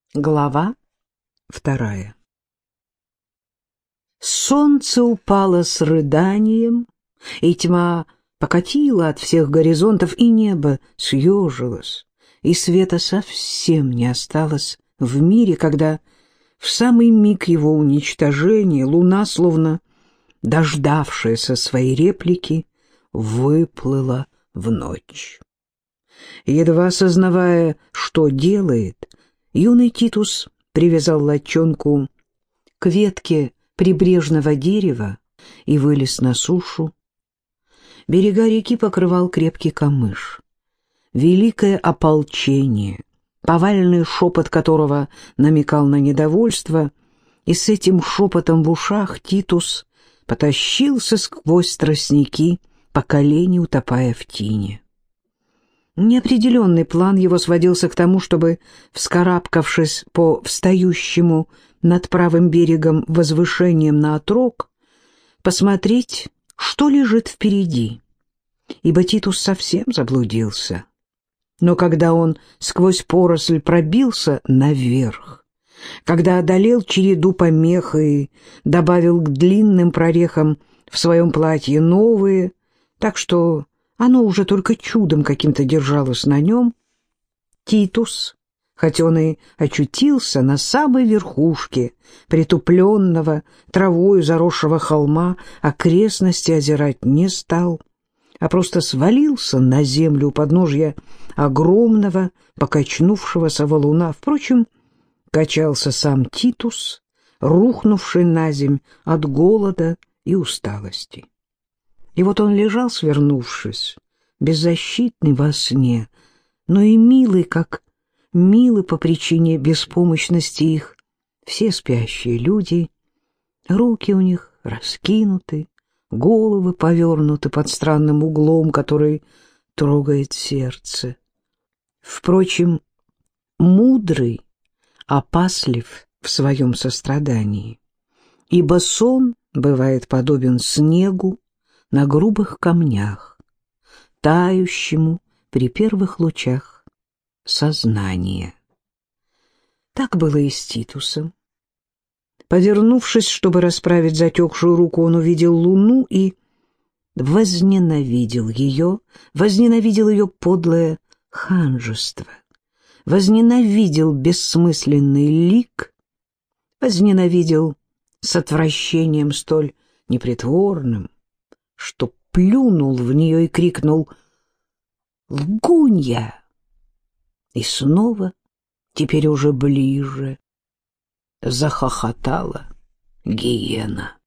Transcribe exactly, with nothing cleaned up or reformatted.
Глава вторая. Солнце упало с рыданием, и тьма покатила от всех горизонтов, и небо съежилось, и света совсем не осталось в мире, когда в самый миг его уничтожения луна, словно дождавшаяся своей реплики, выплыла в ночь. Едва осознавая, что делает, юный Титус привязал лодчонку к ветке прибрежного дерева и вылез на сушу. Берега реки покрывал крепкий камыш. Великое ополчение, повальный шепот которого намекал на недовольство, и с этим шепотом в ушах Титус потащился сквозь тростники, по колени утопая в тине. Неопределенный план его сводился к тому, чтобы, вскарабкавшись по встающему над правым берегом возвышением на отрог, посмотреть, что лежит впереди, ибо Титус совсем заблудился. Но когда он сквозь поросль пробился наверх, когда одолел череду помех и добавил к длинным прорехам в своем платье новые, так что оно уже только чудом каким-то держалось на нем, Титус, хоть он и очутился на самой верхушке притупленного травою заросшего холма, окрестности озирать не стал, а просто свалился на землю у подножья огромного покачнувшегося валуна. Впрочем, качался сам Титус, рухнувший на земь от голода и усталости. И вот он лежал, свернувшись, беззащитный во сне, но и милый, как милы по причине беспомощности их все спящие люди. Руки у них раскинуты, головы повернуты под странным углом, который трогает сердце. Впрочем, мудрый опаслив в своем сострадании, ибо сон бывает подобен снегу на грубых камнях, тающему при первых лучах сознания. Так было и с Титусом. Повернувшись, чтобы расправить затекшую руку, он увидел луну и возненавидел ее, возненавидел ее подлое ханжество, возненавидел бессмысленный лик, возненавидел с отвращением столь непритворным, что плюнул в нее и крикнул «Лгунья!» И снова, теперь уже ближе, захохотала гиена.